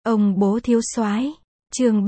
Ông bố thiếu soái. Chương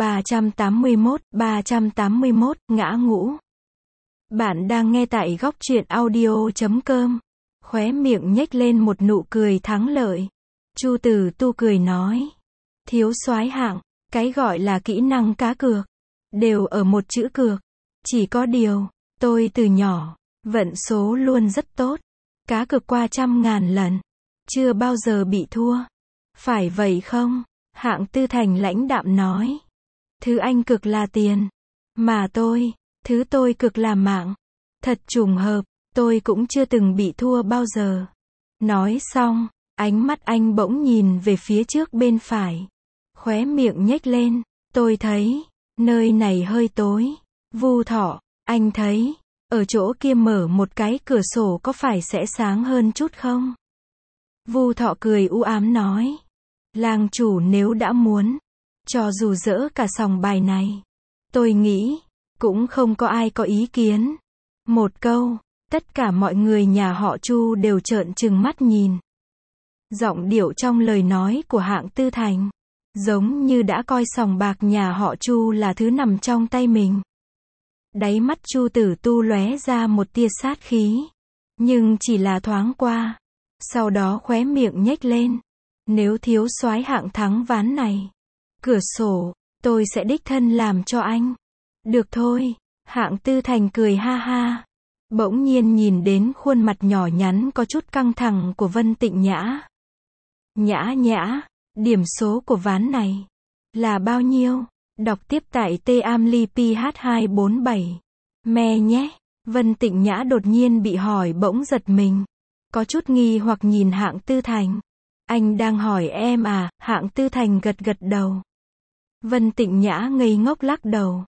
381, ngã ngũ. Bạn đang nghe tại góc truyện audio.com. Khóe miệng nhếch lên một nụ cười thắng lợi. Chu Tử Tu cười nói. Thiếu soái hạng, cái gọi là kỹ năng cá cược, đều ở một chữ cược. Chỉ có điều, tôi từ nhỏ, vận số luôn rất tốt. Cá cược qua 100.000 lần. Chưa bao giờ bị thua. Phải vậy không? Hạng Tư Thành lãnh đạm nói. Thứ anh cực là tiền. Mà thứ tôi cực là mạng. Thật trùng hợp, tôi cũng chưa từng bị thua bao giờ. Nói xong, ánh mắt anh bỗng nhìn về phía trước bên phải. Khóe miệng nhếch lên, tôi thấy, nơi này hơi tối. Vu Thọ, anh thấy, ở chỗ kia mở một cái cửa sổ có phải sẽ sáng hơn chút không? Vu Thọ cười u ám nói. Làng chủ nếu đã muốn, cho dù dỡ cả sòng bài này, tôi nghĩ, cũng không có ai có ý kiến. Một câu, tất cả mọi người nhà họ Chu đều trợn trừng mắt nhìn. Giọng điệu trong lời nói của Hạng Tư Thành, giống như đã coi sòng bạc nhà họ Chu là thứ nằm trong tay mình. Đáy mắt Chu Tử Tu lóe ra một tia sát khí, nhưng chỉ là thoáng qua. Sau đó khóe miệng nhếch lên. Nếu thiếu soái Hạng thắng ván này, cửa sổ, tôi sẽ đích thân làm cho anh. Được thôi, Hạng Tư Thành cười ha ha. Bỗng nhiên nhìn đến khuôn mặt nhỏ nhắn có chút căng thẳng của Vân Tịnh Nhã. Nhã, điểm số của ván này là bao nhiêu? Đọc tiếp tại TAMLIPH247. Me nhé. Vân Tịnh Nhã đột nhiên bị hỏi bỗng giật mình. Có chút nghi hoặc nhìn Hạng Tư Thành. Anh đang hỏi em à? Hạng Tư Thành gật đầu. Vân Tịnh Nhã ngây ngốc lắc đầu.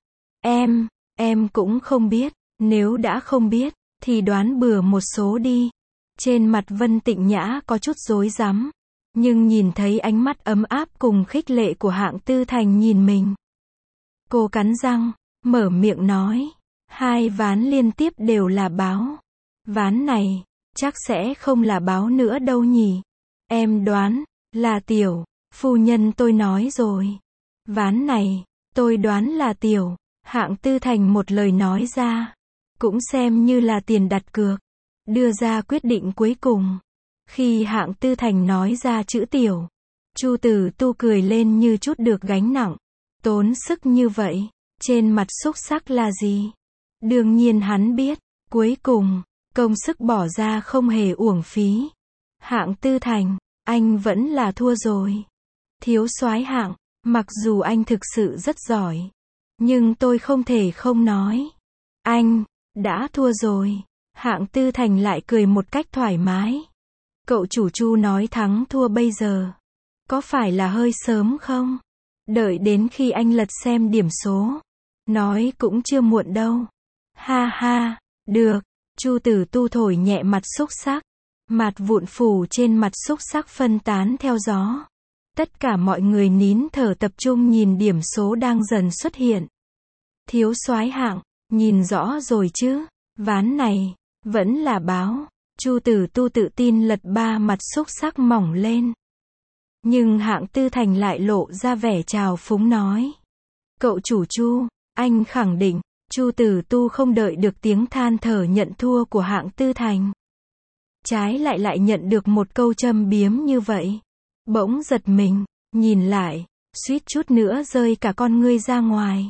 Em cũng không biết. Nếu đã không biết, thì đoán bừa một số đi. Trên mặt Vân Tịnh Nhã có chút rối rắm. Nhưng nhìn thấy ánh mắt ấm áp cùng khích lệ của Hạng Tư Thành nhìn mình. Cô cắn răng, mở miệng nói. 2 ván liên tiếp đều là báo. Ván này, chắc sẽ không là báo nữa đâu nhỉ. Em đoán, là tiểu. Phu nhân tôi nói rồi. Ván này, tôi đoán là tiểu. Hạng Tư Thành một lời nói ra. Cũng xem như là tiền đặt cược. Đưa ra quyết định cuối cùng. Khi Hạng Tư Thành nói ra chữ tiểu, Chu Tử Tu cười lên như chút được gánh nặng. Tốn sức như vậy, trên mặt xúc sắc là gì? Đương nhiên hắn biết, cuối cùng, công sức bỏ ra không hề uổng phí. Hạng Tư Thành, anh vẫn là thua rồi. Thiếu soái Hạng, mặc dù anh thực sự rất giỏi, nhưng tôi không thể không nói. Anh đã thua rồi. Hạng Tư Thành lại cười một cách thoải mái. Cậu chủ Chu nói thắng thua bây giờ, có phải là hơi sớm không? Đợi đến khi anh lật xem điểm số, nói cũng chưa muộn đâu. Ha ha, được. Chu Tử Tu thổi nhẹ mặt xúc sắc. Mạt vụn phủ trên mặt xúc sắc phân tán theo gió. Tất cả mọi người nín thở tập trung nhìn điểm số đang dần xuất hiện. Thiếu soái Hạng, nhìn rõ rồi chứ? Ván này, vẫn là báo. Chu Tử Tu tự tin lật 3 mặt xúc sắc mỏng lên. Nhưng Hạng Tư Thành lại lộ ra vẻ trào phúng nói. Cậu chủ Chu, anh khẳng định. Chu Tử Tu không đợi được tiếng than thở nhận thua của Hạng Tư Thành. Trái lại nhận được một câu châm biếm như vậy. Bỗng giật mình, nhìn lại, suýt chút nữa rơi cả con ngươi ra ngoài.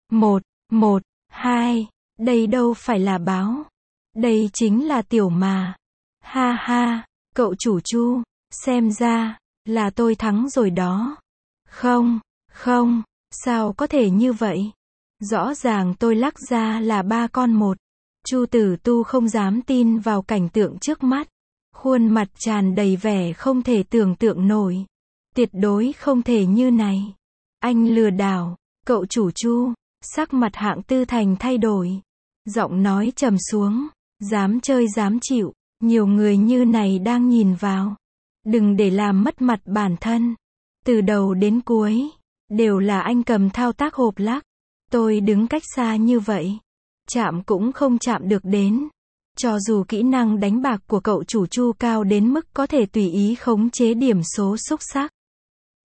2, đây đâu phải là báo. Đây chính là tiểu mà. Ha ha, cậu chủ Chu, xem ra, là tôi thắng rồi đó. Không, sao có thể như vậy? Rõ ràng tôi lắc ra là 3 con 1. Chu Tử Tu không dám tin vào cảnh tượng trước mắt. Khuôn mặt tràn đầy vẻ không thể tưởng tượng nổi. Tuyệt đối không thể như này. Anh lừa đảo, cậu chủ Chu. Sắc mặt Hạng Tư Thành thay đổi. Giọng nói trầm xuống. Dám chơi dám chịu. Nhiều người như này đang nhìn vào. Đừng để làm mất mặt bản thân. Từ đầu đến cuối, đều là anh cầm thao tác hộp lắc. Tôi đứng cách xa như vậy, chạm cũng không chạm được đến. Cho dù kỹ năng đánh bạc của cậu chủ Chu cao đến mức có thể tùy ý khống chế điểm số xúc sắc,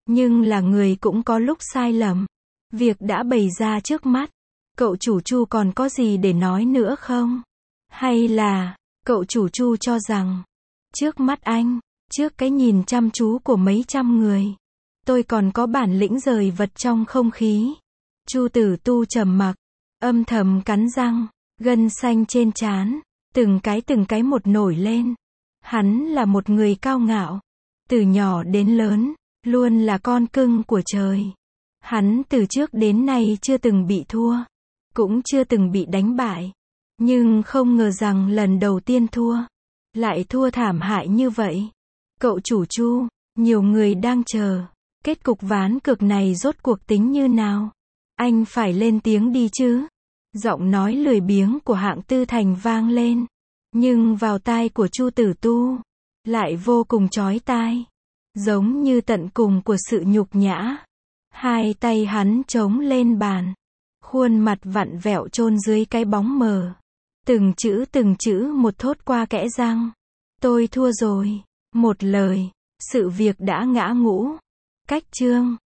Nhưng là người cũng có lúc sai lầm. Việc đã bày ra trước mắt. Cậu chủ Chu còn có gì để nói nữa không? Hay là, cậu chủ Chu cho rằng, trước mắt anh, trước cái nhìn chăm chú của mấy trăm người, tôi còn có bản lĩnh rời vật trong không khí. Chu Tử Tu trầm mặc, âm thầm cắn răng, gân xanh trên trán, từng cái một nổi lên. Hắn là một người cao ngạo, từ nhỏ đến lớn, luôn là con cưng của trời. Hắn từ trước đến nay chưa từng bị thua, cũng chưa từng bị đánh bại. Nhưng không ngờ rằng lần đầu tiên thua, lại thua thảm hại như vậy. Cậu chủ Chu, nhiều người đang chờ, kết cục ván cược này rốt cuộc tính như nào? Anh phải lên tiếng đi chứ. Giọng nói lười biếng của Hạng Tư Thành vang lên, nhưng vào tai của Chu Tử Tu, lại vô cùng chói tai, giống như tận cùng của sự nhục nhã. Hai tay hắn chống lên bàn, khuôn mặt vặn vẹo chôn dưới cái bóng mờ. Từng chữ một thốt qua kẽ răng. Tôi thua rồi. Một lời, sự việc đã ngã ngũ. Cách chương